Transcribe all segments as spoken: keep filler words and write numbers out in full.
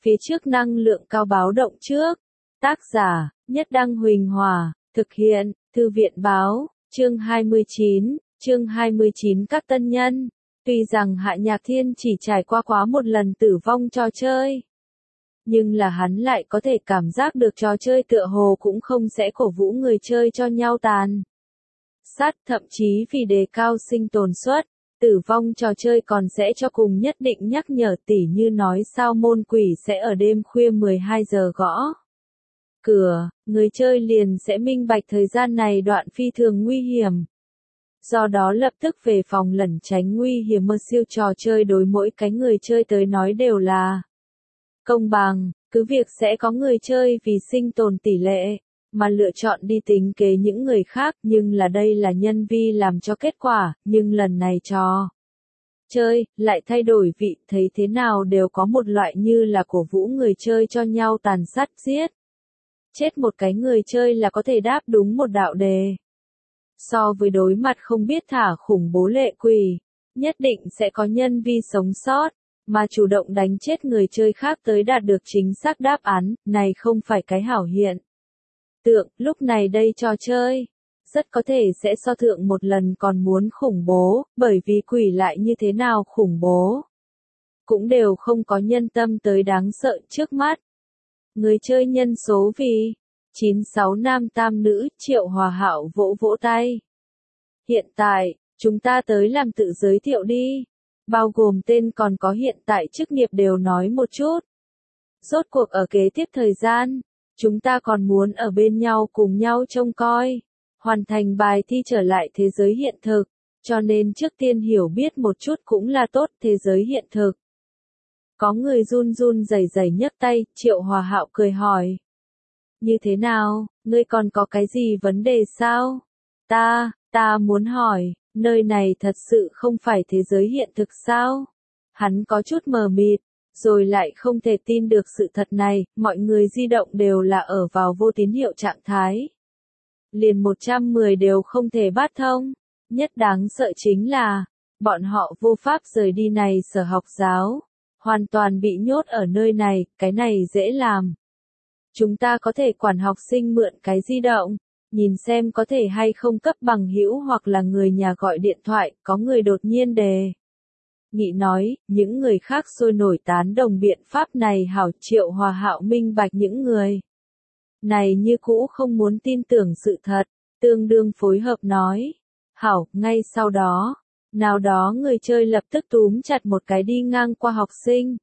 Phía trước năng lượng cao báo động trước. Tác giả, Nhất Đăng Huỳnh Hòa, thực hiện, Thư viện Báo, chương hai mươi chín, chương hai mươi chín các tân nhân. Tuy rằng Hạ Nhạc Thiên chỉ trải qua quá một lần tử vong trò chơi, nhưng là hắn lại có thể cảm giác được trò chơi tựa hồ cũng không sẽ cổ vũ người chơi cho nhau tàn sát, thậm chí vì đề cao sinh tồn suất, tử vong trò chơi còn sẽ cho cùng nhất định nhắc nhở, tỉ như nói sao môn quỷ sẽ ở đêm khuya mười hai giờ gõ cửa, người chơi liền sẽ minh bạch thời gian này đoạn phi thường nguy hiểm. Do đó lập tức về phòng lẩn tránh nguy hiểm. Mơ siêu trò chơi đối mỗi cái người chơi tới nói đều là công bằng, cứ việc sẽ có người chơi vì sinh tồn tỷ lệ mà lựa chọn đi tính kế những người khác, nhưng là đây là nhân vi làm cho kết quả, nhưng lần này trò chơi lại thay đổi vị, thấy thế nào đều có một loại như là cổ vũ người chơi cho nhau tàn sát giết chết một cái người chơi là có thể đáp đúng một đạo đề. So với đối mặt không biết thả khủng bố lệ quỷ, nhất định sẽ có nhân vi sống sót, mà chủ động đánh chết người chơi khác tới đạt được chính xác đáp án, này không phải cái hảo hiện tượng. Lúc này đây trò chơi rất có thể sẽ so thượng một lần còn muốn khủng bố, bởi vì quỷ lại như thế nào khủng bố cũng đều không có nhân tâm tới đáng sợ trước mắt. Người chơi nhân số vì chín sáu nam tam nữ. Triệu Hòa Hạo vỗ vỗ tay. Hiện tại, chúng ta tới làm tự giới thiệu đi. Bao gồm tên còn có hiện tại chức nghiệp đều nói một chút. Rốt cuộc ở kế tiếp thời gian, chúng ta còn muốn ở bên nhau cùng nhau trông coi, hoàn thành bài thi trở lại thế giới hiện thực, cho nên trước tiên hiểu biết một chút cũng là tốt. Thế giới hiện thực. Có người run run rẩy rẩy nhấc tay. Triệu Hòa Hạo cười hỏi. Như thế nào, ngươi còn có cái gì vấn đề sao? Ta, ta muốn hỏi, nơi này thật sự không phải thế giới hiện thực sao? Hắn có chút mờ mịt, rồi lại không thể tin được sự thật này, mọi người di động đều là ở vào vô tín hiệu trạng thái. Liền một trăm mười đều không thể bắt thông. Nhất đáng sợ chính là, bọn họ vô pháp rời đi này sở học giáo, hoàn toàn bị nhốt ở nơi này, cái này dễ làm. Chúng ta có thể quản học sinh mượn cái di động, nhìn xem có thể hay không cấp bằng hữu hoặc là người nhà gọi điện thoại. Có người đột nhiên đề nghị nói, những người khác sôi nổi tán đồng biện pháp này hảo. Triệu Hòa Hạo minh bạch những người này như cũ không muốn tin tưởng sự thật, tương đương phối hợp nói. Hảo. Ngay sau đó, nào đó người chơi lập tức túm chặt một cái đi ngang qua học sinh.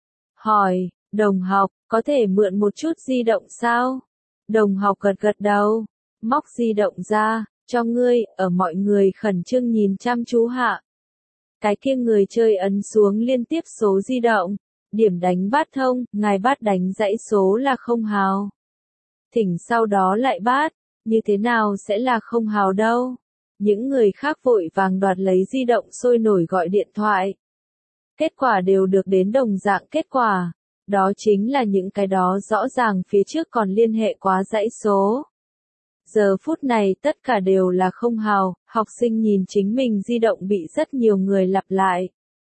Hỏi, đồng học, có thể mượn một chút di động sao? Đồng học gật gật đầu, móc di động ra, cho ngươi. Ở mọi người khẩn trương nhìn chăm chú hạ, cái kia người chơi ấn xuống liên tiếp số di động, điểm đánh bát thông, ngài bát đánh dãy số là không hào. Thỉnh sau đó lại bát, như thế nào sẽ là không hào đâu? Những người khác vội vàng đoạt lấy di động sôi nổi gọi điện thoại. Kết quả đều được đến đồng dạng kết quả. Đó chính là những cái đó rõ ràng phía trước còn liên hệ quá dãy số. Giờ phút này tất cả đều là không hào. Học sinh nhìn chính mình di động bị rất nhiều người lặp lại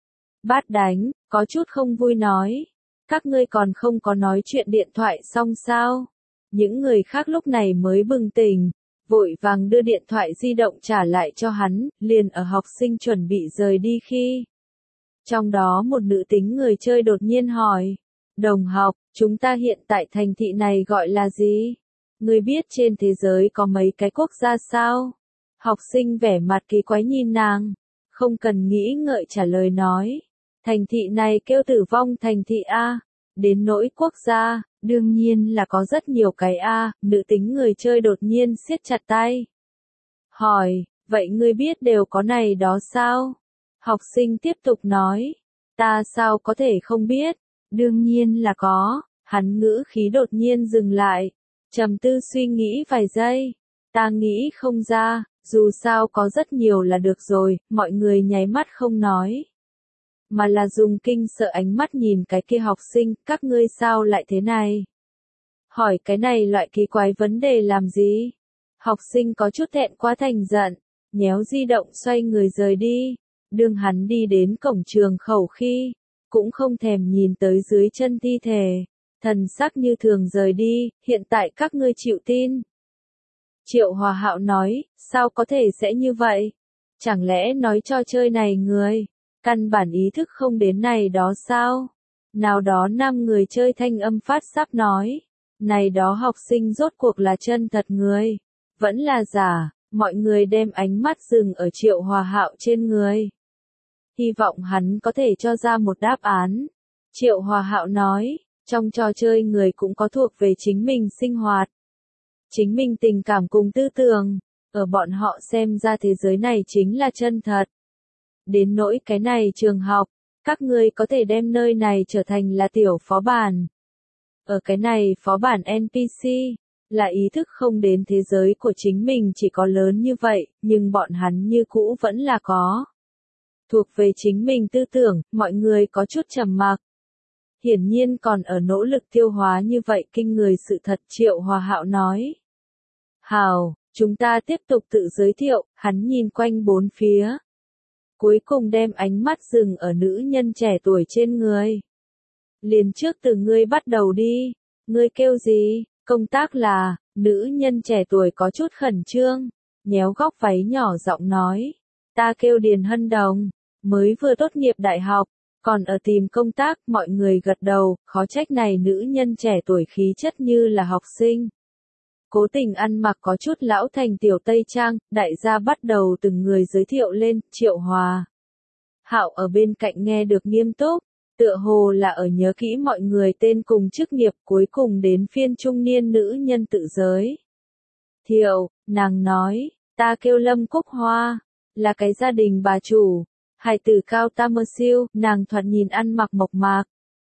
bát đánh, có chút không vui nói. Các ngươi còn không có nói chuyện điện thoại xong sao? Những người khác lúc này mới bừng tỉnh, vội vàng đưa điện thoại di động trả lại cho hắn, liền ở học sinh chuẩn bị rời đi khi. Trong đó một nữ tính người chơi đột nhiên hỏi, đồng học, chúng ta hiện tại thành thị này gọi là gì? Ngươi biết trên thế giới có mấy cái quốc gia sao? Học sinh vẻ mặt kỳ quái nhìn nàng, không cần nghĩ ngợi trả lời nói. Thành thị này kêu Tử Vong thành thị A. Đến nỗi quốc gia, đương nhiên là có rất nhiều cái A. Nữ tính người chơi đột nhiên siết chặt tay. Hỏi, vậy ngươi biết đều có này đó sao? Học sinh tiếp tục nói, ta sao có thể không biết? Đương nhiên là có. Hắn ngữ khí đột nhiên dừng lại, trầm tư suy nghĩ vài giây. Ta nghĩ không ra, dù sao có rất nhiều là được rồi. Mọi người nháy mắt không nói, mà là dùng kinh sợ ánh mắt nhìn cái kia học sinh. Các ngươi sao lại thế này? Hỏi cái này loại kỳ quái vấn đề làm gì? Học sinh có chút thẹn quá thành giận, nhéo di động xoay người rời đi. Đương hắn đi đến cổng trường khẩu khi, cũng không thèm nhìn tới dưới chân thi thể, thần sắc như thường rời đi, hiện tại các ngươi chịu tin. Triệu Hòa Hạo nói, sao có thể sẽ như vậy? Chẳng lẽ nói trò chơi này người, căn bản ý thức không đến này đó sao? Nào đó năm người chơi thanh âm phát sắp nói, này đó học sinh rốt cuộc là chân thật người, vẫn là giả, mọi người đem ánh mắt dừng ở Triệu Hòa Hạo trên người. Hy vọng hắn có thể cho ra một đáp án. Triệu Hòa Hạo nói, trong trò chơi người cũng có thuộc về chính mình sinh hoạt. Chính mình tình cảm cùng tư tưởng, ở bọn họ xem ra thế giới này chính là chân thật. Đến nỗi cái này trường học, các ngươi có thể đem nơi này trở thành là tiểu phó bản. Ở cái này phó bản en pê xê, là ý thức không đến thế giới của chính mình chỉ có lớn như vậy, nhưng bọn hắn như cũ vẫn là có. Thuộc về chính mình tư tưởng, mọi người có chút trầm mặc. Hiển nhiên còn ở nỗ lực tiêu hóa như vậy kinh người sự thật. Triệu Hòa Hạo nói. Hào, chúng ta tiếp tục tự giới thiệu, hắn nhìn quanh bốn phía. Cuối cùng đem ánh mắt dừng ở nữ nhân trẻ tuổi trên người. Liền trước từ ngươi bắt đầu đi, ngươi kêu gì, công tác là, nữ nhân trẻ tuổi có chút khẩn trương, nhéo góc váy nhỏ giọng nói. Ta kêu Điền Hân Đồng, mới vừa tốt nghiệp đại học, còn ở tìm công tác, mọi người gật đầu, khó trách này nữ nhân trẻ tuổi khí chất như là học sinh. Cố Tình ăn mặc có chút lão thành tiểu tây trang, đại gia bắt đầu từng người giới thiệu lên. Triệu Hòa Hạo ở bên cạnh nghe được nghiêm túc, tựa hồ là ở nhớ kỹ mọi người tên cùng chức nghiệp. Cuối cùng đến phiên trung niên nữ nhân tự giới thiệu, nàng nói, ta kêu Lâm Cúc Hoa, là cái gia đình bà chủ, hài tử cao ta mơ siêu, nàng thoạt nhìn ăn mặc mộc mạc.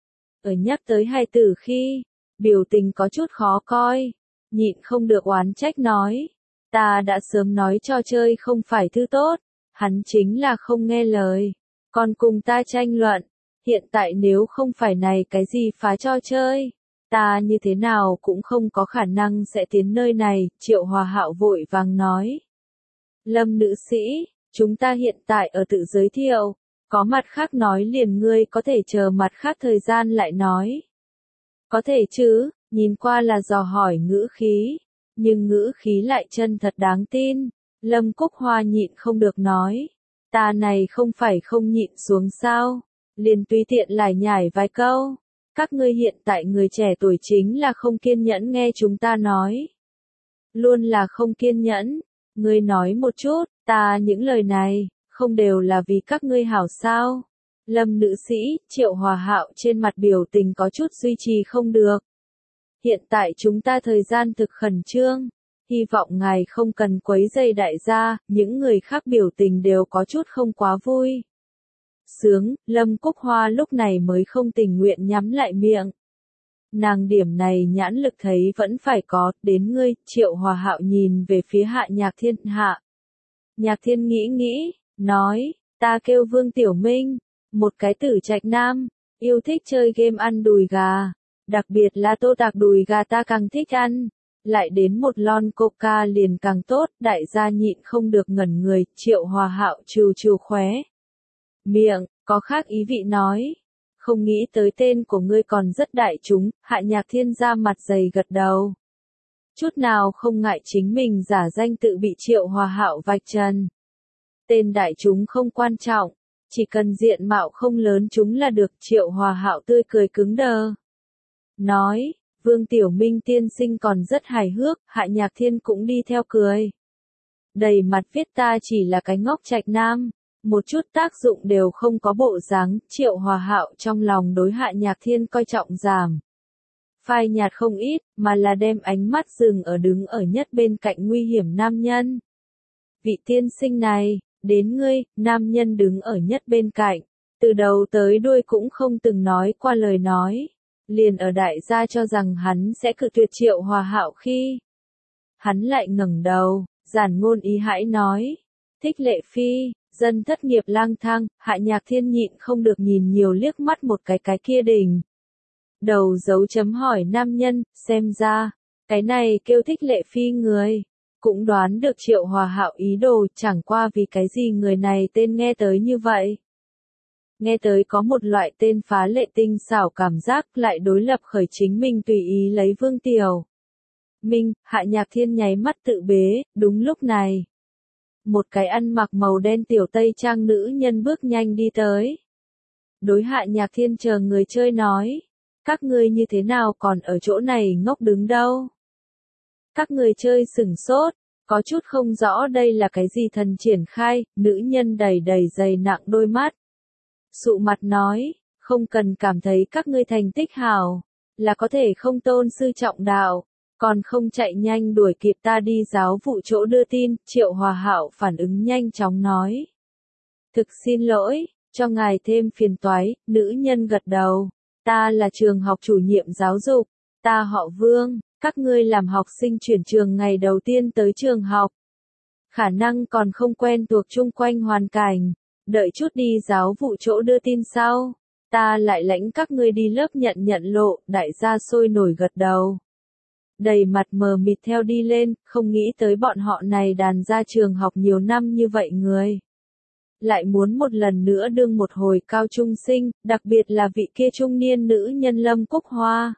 Ở nhắc tới hài tử khi, biểu tình có chút khó coi, nhịn không được oán trách nói, ta đã sớm nói trò chơi không phải thứ tốt, hắn chính là không nghe lời, còn cùng ta tranh luận, hiện tại nếu không phải này cái gì phá trò chơi, ta như thế nào cũng không có khả năng sẽ tiến nơi này. Triệu Hòa Hạo vội vàng nói. Lâm nữ sĩ, chúng ta hiện tại ở tự giới thiệu, có mặt khác nói liền ngươi có thể chờ mặt khác thời gian lại nói. Có thể chứ, nhìn qua là dò hỏi ngữ khí, nhưng ngữ khí lại chân thật đáng tin. Lâm Cúc Hoa nhịn không được nói, ta này không phải không nhịn xuống sao, liền tùy tiện lải nhải vài câu. Các ngươi hiện tại người trẻ tuổi chính là không kiên nhẫn nghe chúng ta nói. Luôn là không kiên nhẫn, ngươi nói một chút, ta những lời này, không đều là vì các ngươi hảo sao. Lâm nữ sĩ, Triệu Hòa Hạo trên mặt biểu tình có chút duy trì không được. Hiện tại chúng ta thời gian thực khẩn trương, hy vọng ngài không cần quấy rầy đại gia, những người khác biểu tình đều có chút không quá vui. Sướng, Lâm Cúc Hoa lúc này mới không tình nguyện nhắm lại miệng. Nàng điểm này nhãn lực thấy vẫn phải có, đến ngươi. Triệu Hòa Hạo nhìn về phía Hạ Nhạc Thiên. Hạ Nhạc Thiên nghĩ nghĩ, nói, ta kêu Vương Tiểu Minh, một cái tử trạch nam, yêu thích chơi game ăn đùi gà, đặc biệt là tô tạc đùi gà ta càng thích ăn, lại đến một lon coca liền càng tốt. Đại gia nhịn không được ngẩn người. Triệu Hòa Hạo trừ trừ khóe miệng, có khác ý vị nói, không nghĩ tới tên của ngươi còn rất đại chúng. Hạ Nhạc Thiên ra mặt dày gật đầu, chút nào không ngại chính mình giả danh tự bị Triệu Hòa Hạo vạch trần. Tên đại chúng không quan trọng, chỉ cần diện mạo không lớn chúng là được. Triệu Hòa Hạo tươi cười cứng đờ, nói, Vương Tiểu Minh tiên sinh còn rất hài hước. Hạ Nhạc Thiên cũng đi theo cười, đầy mặt viết ta chỉ là cái ngốc trạch nam, một chút tác dụng đều không có bộ dáng. Triệu Hòa Hạo trong lòng đối Hạ Nhạc Thiên coi trọng giảm phai nhạt không ít, mà là đem ánh mắt dừng ở đứng ở nhất bên cạnh nguy hiểm nam nhân. Vị tiên sinh này, đến ngươi. Nam nhân đứng ở nhất bên cạnh, từ đầu tới đuôi cũng không từng nói qua lời nói, liền ở đại gia cho rằng hắn sẽ cự tuyệt Triệu Hòa Hạo khi, hắn lại ngẩng đầu, giản ngôn ý hãi nói, thích Lệ Phi, dân thất nghiệp lang thang. Hạ Nhạc Thiên nhịn không được nhìn nhiều liếc mắt một cái cái kia đỉnh đầu dấu chấm hỏi nam nhân, xem ra, cái này kêu thích Lệ Phi người, cũng đoán được Triệu Hòa Hạo ý đồ, chẳng qua vì cái gì người này tên nghe tới như vậy. Nghe tới có một loại tên phá lệ tinh xảo cảm giác lại đối lập khởi chính mình tùy ý lấy Vương Tiểu Minh, Hạ Nhạc Thiên nháy mắt tự bế, đúng lúc này. Một cái ăn mặc màu đen tiểu tây trang nữ nhân bước nhanh đi tới. Đối Hạ Nhạc Thiên chờ người chơi nói, các ngươi như thế nào còn ở chỗ này ngốc đứng đâu? Các người chơi sửng sốt, có chút không rõ đây là cái gì thần triển khai, nữ nhân đầy đầy dày nặng đôi mắt. Sụ mặt nói, không cần cảm thấy các ngươi thành tích hảo, là có thể không tôn sư trọng đạo, còn không chạy nhanh đuổi kịp ta đi giáo vụ chỗ đưa tin, Triệu Hòa Hạo phản ứng nhanh chóng nói. Thực xin lỗi, cho ngài thêm phiền toái, nữ nhân gật đầu, ta là trường học chủ nhiệm giáo dục, ta họ Vương, các ngươi làm học sinh chuyển trường ngày đầu tiên tới trường học. Khả năng còn không quen thuộc chung quanh hoàn cảnh, đợi chút đi giáo vụ chỗ đưa tin sau, ta lại lãnh các ngươi đi lớp nhận nhận lộ, đại gia sôi nổi gật đầu. Đầy mặt mờ mịt theo đi lên, không nghĩ tới bọn họ này đàn ra trường học nhiều năm như vậy người. Lại muốn một lần nữa đương một hồi cao trung sinh, đặc biệt là vị kia trung niên nữ nhân Lâm Cúc Hoa.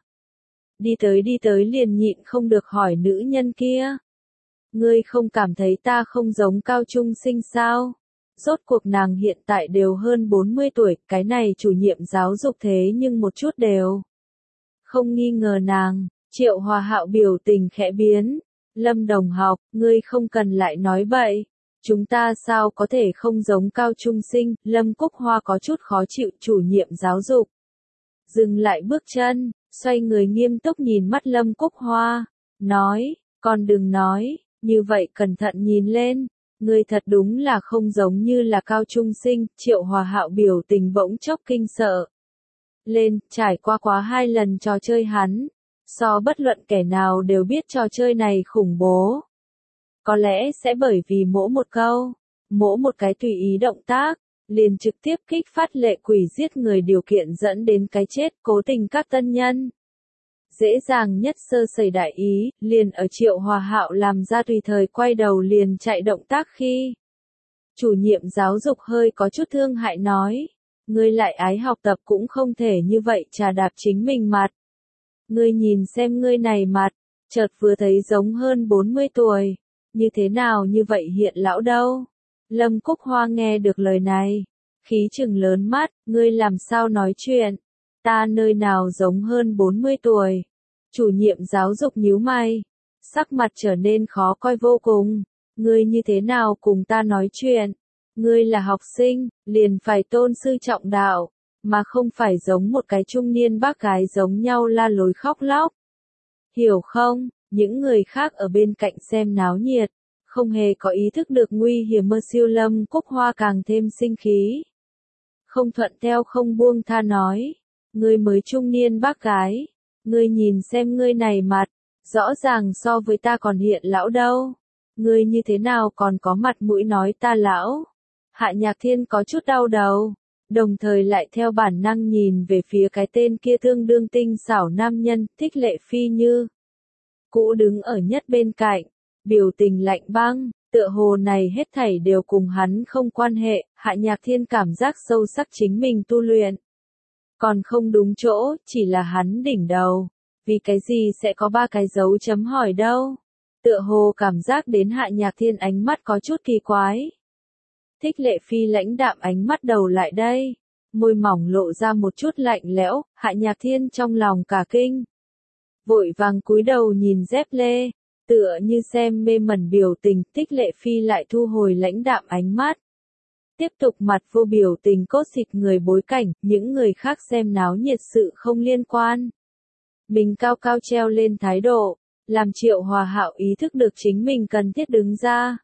Đi tới đi tới liền nhịn không được hỏi nữ nhân kia. Ngươi không cảm thấy ta không giống cao trung sinh sao? Rốt cuộc nàng hiện tại đều hơn bốn mươi tuổi, cái này chủ nhiệm giáo dục thế nhưng một chút đều. Không nghi ngờ nàng, Triệu Hòa Hạo biểu tình khẽ biến. Lâm đồng học, ngươi không cần lại nói bậy. Chúng ta sao có thể không giống cao trung sinh, Lâm Cúc Hoa có chút khó chịu, chủ nhiệm giáo dục. Dừng lại bước chân, xoay người nghiêm túc nhìn mắt Lâm Cúc Hoa, nói, còn đừng nói, như vậy cẩn thận nhìn lên, ngươi thật đúng là không giống như là cao trung sinh, Triệu Hòa Hạo biểu tình bỗng chốc kinh sợ. Lên, trải qua quá hai lần trò chơi hắn, so bất luận kẻ nào đều biết trò chơi này khủng bố. Có lẽ sẽ bởi vì mỗi một câu, mỗi một cái tùy ý động tác, liền trực tiếp kích phát lệ quỷ giết người điều kiện dẫn đến cái chết, cố tình các tân nhân. Dễ dàng nhất sơ sẩy đại ý, liền ở Triệu Hòa Hạo làm ra tùy thời quay đầu liền chạy động tác khi. Chủ nhiệm giáo dục hơi có chút thương hại nói, ngươi lại ái học tập cũng không thể như vậy trà đạp chính mình mặt. Ngươi nhìn xem ngươi này mặt, chợt vừa thấy giống hơn bốn mươi tuổi, như thế nào như vậy hiện lão đâu. Lâm Cúc Hoa nghe được lời này, khí chừng lớn mắt, ngươi làm sao nói chuyện, ta nơi nào giống hơn bốn mươi tuổi. Chủ nhiệm giáo dục nhíu mày, sắc mặt trở nên khó coi vô cùng, ngươi như thế nào cùng ta nói chuyện, ngươi là học sinh, liền phải tôn sư trọng đạo, mà không phải giống một cái trung niên bác gái giống nhau la lối khóc lóc. Hiểu không, những người khác ở bên cạnh xem náo nhiệt, không hề có ý thức được nguy hiểm mơ siêu Lâm Cúc Hoa càng thêm sinh khí. Không thuận theo không buông tha nói, ngươi mới trung niên bác gái, ngươi nhìn xem ngươi này mặt, rõ ràng so với ta còn hiện lão đâu, ngươi như thế nào còn có mặt mũi nói ta lão. Hạ Nhạc Thiên có chút đau đầu, đồng thời lại theo bản năng nhìn về phía cái tên kia tương đương tinh xảo nam nhân, Thích Lệ Phi Như. Cũ đứng ở nhất bên cạnh, biểu tình lạnh băng, tựa hồ này hết thảy đều cùng hắn không quan hệ, Hạ Nhạc Thiên cảm giác sâu sắc chính mình tu luyện. Còn không đúng chỗ, chỉ là hắn đỉnh đầu, vì cái gì sẽ có ba cái dấu chấm hỏi đâu. Tựa hồ cảm giác đến Hạ Nhạc Thiên ánh mắt có chút kỳ quái. Thích Lệ Phi lãnh đạm ánh mắt đầu lại đây, môi mỏng lộ ra một chút lạnh lẽo, Hạ Nhạc Thiên trong lòng cả kinh. Vội vàng cúi đầu nhìn dép lê, tựa như xem mê mẩn biểu tình, Thích Lệ Phi lại thu hồi lãnh đạm ánh mắt. Tiếp tục mặt vô biểu tình cốt xịt người bối cảnh, những người khác xem náo nhiệt sự không liên quan. Mình cao cao treo lên thái độ, làm Triệu Hòa Hạo ý thức được chính mình cần thiết đứng ra.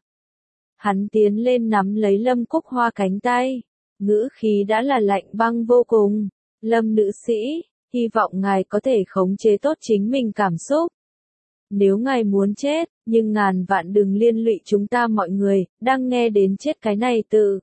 Hắn tiến lên nắm lấy Lâm Cúc Hoa cánh tay, ngữ khí đã là lạnh băng vô cùng. Lâm nữ sĩ, hy vọng ngài có thể khống chế tốt chính mình cảm xúc. Nếu ngài muốn chết, nhưng ngàn vạn đừng liên lụy chúng ta mọi người, đang nghe đến chết cái này từ.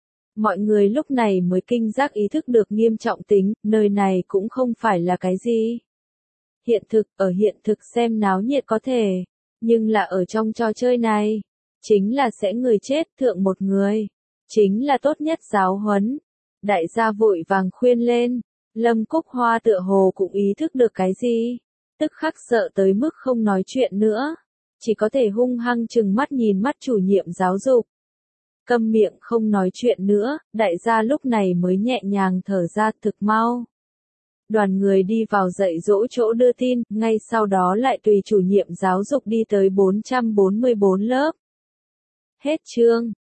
Mọi người lúc này mới kinh giác ý thức được nghiêm trọng tính, nơi này cũng không phải là cái gì. Hiện thực, ở hiện thực xem náo nhiệt có thể, nhưng là ở trong trò chơi này, chính là sẽ người chết thượng một người, chính là tốt nhất giáo huấn. Đại gia vội vàng khuyên lên, Lâm Cúc Hoa tựa hồ cũng ý thức được cái gì, tức khắc sợ tới mức không nói chuyện nữa, chỉ có thể hung hăng chừng mắt nhìn mắt chủ nhiệm giáo dục. Câm miệng không nói chuyện nữa, đại gia lúc này mới nhẹ nhàng thở ra thực mau. Đoàn người đi vào dạy dỗ chỗ đưa tin, ngay sau đó lại tùy chủ nhiệm giáo dục đi tới bốn trăm bốn mươi bốn lớp. Hết chương.